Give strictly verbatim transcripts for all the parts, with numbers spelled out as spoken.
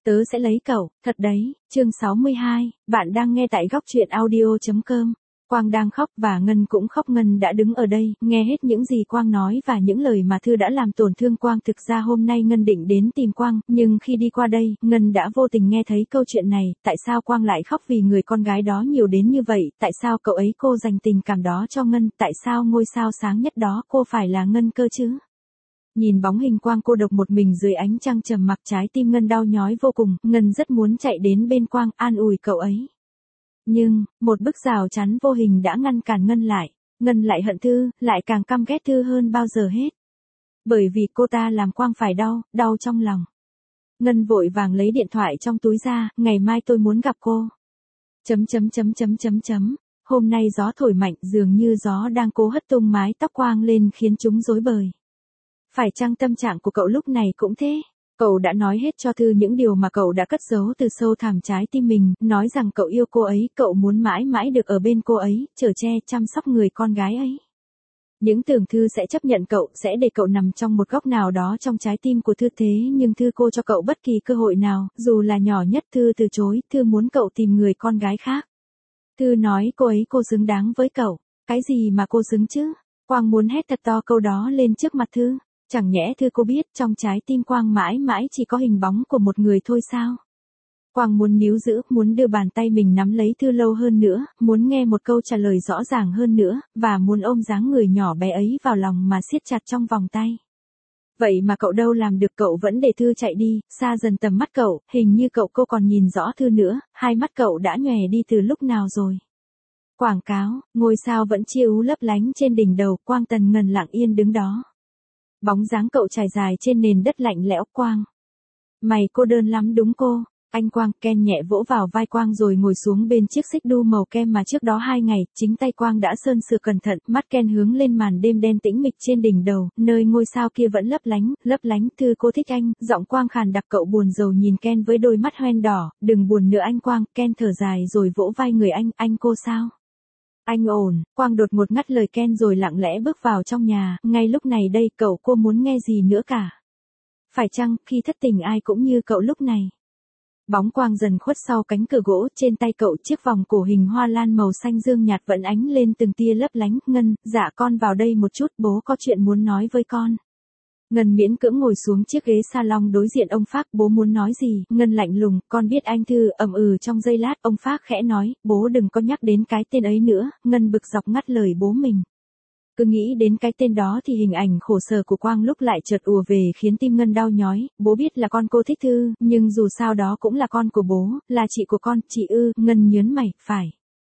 Tớ sẽ lấy cậu, thật đấy, chương sáu mươi hai, bạn đang nghe tại góc truyện audio.com. Quang đang khóc và Ngân cũng khóc. Ngân đã đứng ở đây, nghe hết những gì Quang nói và những lời mà Thư đã làm tổn thương Quang. Thực ra hôm nay Ngân định đến tìm Quang, nhưng khi đi qua đây, Ngân đã vô tình nghe thấy câu chuyện này. Tại sao Quang lại khóc vì người con gái đó nhiều đến như vậy? Tại sao cậu ấy cô dành tình cảm đó cho Ngân? Tại sao ngôi sao sáng nhất đó cô phải là Ngân cơ chứ? Nhìn bóng hình Quang cô độc một mình dưới ánh trăng trầm mặc, trái tim Ngân đau nhói vô cùng. Ngân rất muốn chạy đến bên Quang, an ủi cậu ấy. Nhưng, một bức rào chắn vô hình đã ngăn cản Ngân lại. Ngân lại hận Thư, lại càng căm ghét Thư hơn bao giờ hết. Bởi vì cô ta làm Quang phải đau, đau trong lòng. Ngân vội vàng lấy điện thoại trong túi ra, ngày mai tôi muốn gặp cô. Chấm chấm chấm chấm chấm chấm. Hôm nay gió thổi mạnh, dường như gió đang cố hất tung mái tóc Quang lên khiến chúng rối bời. Phải chăng tâm trạng của cậu lúc này cũng thế? Cậu đã nói hết cho Thư những điều mà cậu đã cất giấu từ sâu thẳm trái tim mình, nói rằng cậu yêu cô ấy, cậu muốn mãi mãi được ở bên cô ấy, chở che chăm sóc người con gái ấy. Những tưởng Thư sẽ chấp nhận cậu, sẽ để cậu nằm trong một góc nào đó trong trái tim của Thư, thế nhưng Thư cô cho cậu bất kỳ cơ hội nào, dù là nhỏ nhất. Thư từ chối, Thư muốn cậu tìm người con gái khác. Thư nói cô ấy cô xứng đáng với cậu. Cái gì mà cô xứng chứ? Quang muốn hét thật to câu đó lên trước mặt Thư. Chẳng nhẽ Thư cô biết trong trái tim Quang mãi mãi chỉ có hình bóng của một người thôi sao? Quang muốn níu giữ, muốn đưa bàn tay mình nắm lấy Thư lâu hơn nữa, muốn nghe một câu trả lời rõ ràng hơn nữa, và muốn ôm dáng người nhỏ bé ấy vào lòng mà siết chặt trong vòng tay. Vậy mà cậu đâu làm được, cậu vẫn để Thư chạy đi, xa dần tầm mắt cậu, hình như cậu cô còn nhìn rõ Thư nữa, hai mắt cậu đã nhòe đi từ lúc nào rồi. Quảng cáo, ngôi sao vẫn chiếu lấp lánh trên đỉnh đầu. Quang Tần Ngân lặng yên đứng đó. Bóng dáng cậu trải dài trên nền đất lạnh lẽo. Quang, mày cô đơn lắm đúng cô? Anh Quang. Ken nhẹ vỗ vào vai Quang rồi ngồi xuống bên chiếc xích đu màu kem mà trước đó hai ngày, chính tay Quang đã sơn sửa cẩn thận. Mắt Ken hướng lên màn đêm đen tĩnh mịch trên đỉnh đầu, nơi ngôi sao kia vẫn lấp lánh, lấp lánh. Thư cô thích anh, giọng Quang khàn đặc. Cậu buồn rầu nhìn Ken với đôi mắt hoen đỏ. Đừng buồn nữa anh Quang. Ken thở dài rồi vỗ vai người anh. Anh cô sao? Anh ổn. Quang đột ngột ngắt lời Ken rồi lặng lẽ bước vào trong nhà. Ngay lúc này đây cậu cô muốn nghe gì nữa cả? Phải chăng khi thất tình ai cũng như cậu lúc này? Bóng Quang dần khuất sau cánh cửa gỗ. Trên tay cậu chiếc vòng cổ hình hoa lan màu xanh dương nhạt vẫn ánh lên từng tia lấp lánh. Ngân, dạ con vào đây một chút, bố có chuyện muốn nói với con. Ngân miễn cưỡng ngồi xuống chiếc ghế salon đối diện ông Phác. Bố muốn nói gì? Ngân lạnh lùng. Con biết anh Thư. Ậm ừ trong giây lát ông Phác khẽ nói, bố đừng có nhắc đến cái tên ấy nữa. Ngân bực dọc ngắt lời bố mình. Cứ nghĩ đến cái tên đó thì hình ảnh khổ sở của Quang lúc lại chợt ùa về khiến tim Ngân đau nhói. Bố biết là con cô thích Thư, nhưng dù sao đó cũng là con của bố, là chị của con. Chị ư? Ngân nhớn mày. Phải.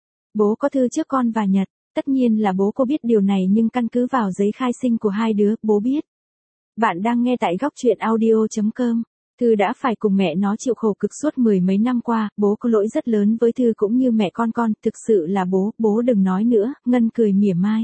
Bố có Thư trước con và Nhật. Tất nhiên là bố cô biết điều này, nhưng căn cứ vào giấy khai sinh của hai đứa, bố biết. Bạn đang nghe tại góc truyện audio.com. Thư đã phải cùng mẹ nó chịu khổ cực suốt mười mấy năm qua, bố có lỗi rất lớn với Thư cũng như mẹ con con, thực sự là bố, bố đừng nói nữa. Ngân cười mỉa mai.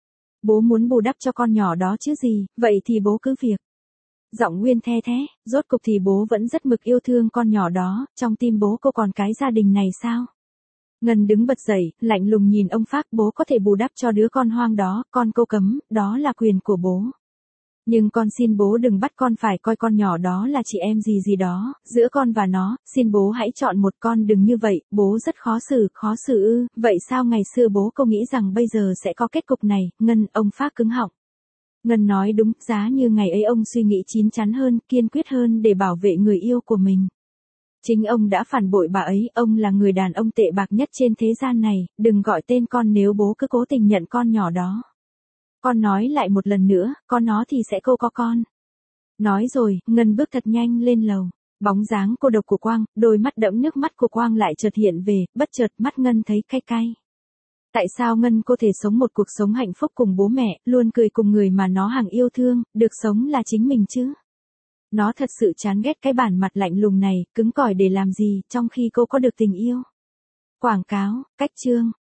Bố muốn bù đắp cho con nhỏ đó chứ gì, vậy thì bố cứ việc. Giọng Nguyên the thế, rốt cục thì bố vẫn rất mực yêu thương con nhỏ đó, trong tim bố cô còn cái gia đình này sao? Ngân đứng bật dậy, lạnh lùng nhìn ông Phác. Bố có thể bù đắp cho đứa con hoang đó, con cô cấm, đó là quyền của bố. Nhưng con xin bố đừng bắt con phải coi con nhỏ đó là chị em gì gì đó, giữa con và nó, xin bố hãy chọn một. Con đừng như vậy, bố rất khó xử. Khó xử ư? Vậy sao ngày xưa bố cô nghĩ rằng bây giờ sẽ có kết cục này? Ngân, ông Phác cứng họng. Ngân nói đúng, giá như ngày ấy ông suy nghĩ chín chắn hơn, kiên quyết hơn để bảo vệ người yêu của mình. Chính ông đã phản bội bà ấy, ông là người đàn ông tệ bạc nhất trên thế gian này, đừng gọi tên con nếu bố cứ cố tình nhận con nhỏ đó. Con nói lại một lần nữa, con nó thì sẽ cô có con. Nói rồi, Ngân bước thật nhanh lên lầu. Bóng dáng cô độc của Quang, đôi mắt đẫm nước mắt của Quang lại chợt hiện về, bất chợt mắt Ngân thấy cay cay. Tại sao Ngân cô thể sống một cuộc sống hạnh phúc cùng bố mẹ, luôn cười cùng người mà nó hằng yêu thương, được sống là chính mình chứ? Nó thật sự chán ghét cái bản mặt lạnh lùng này, cứng cỏi để làm gì, trong khi cô có được tình yêu. Quảng cáo, cách chương,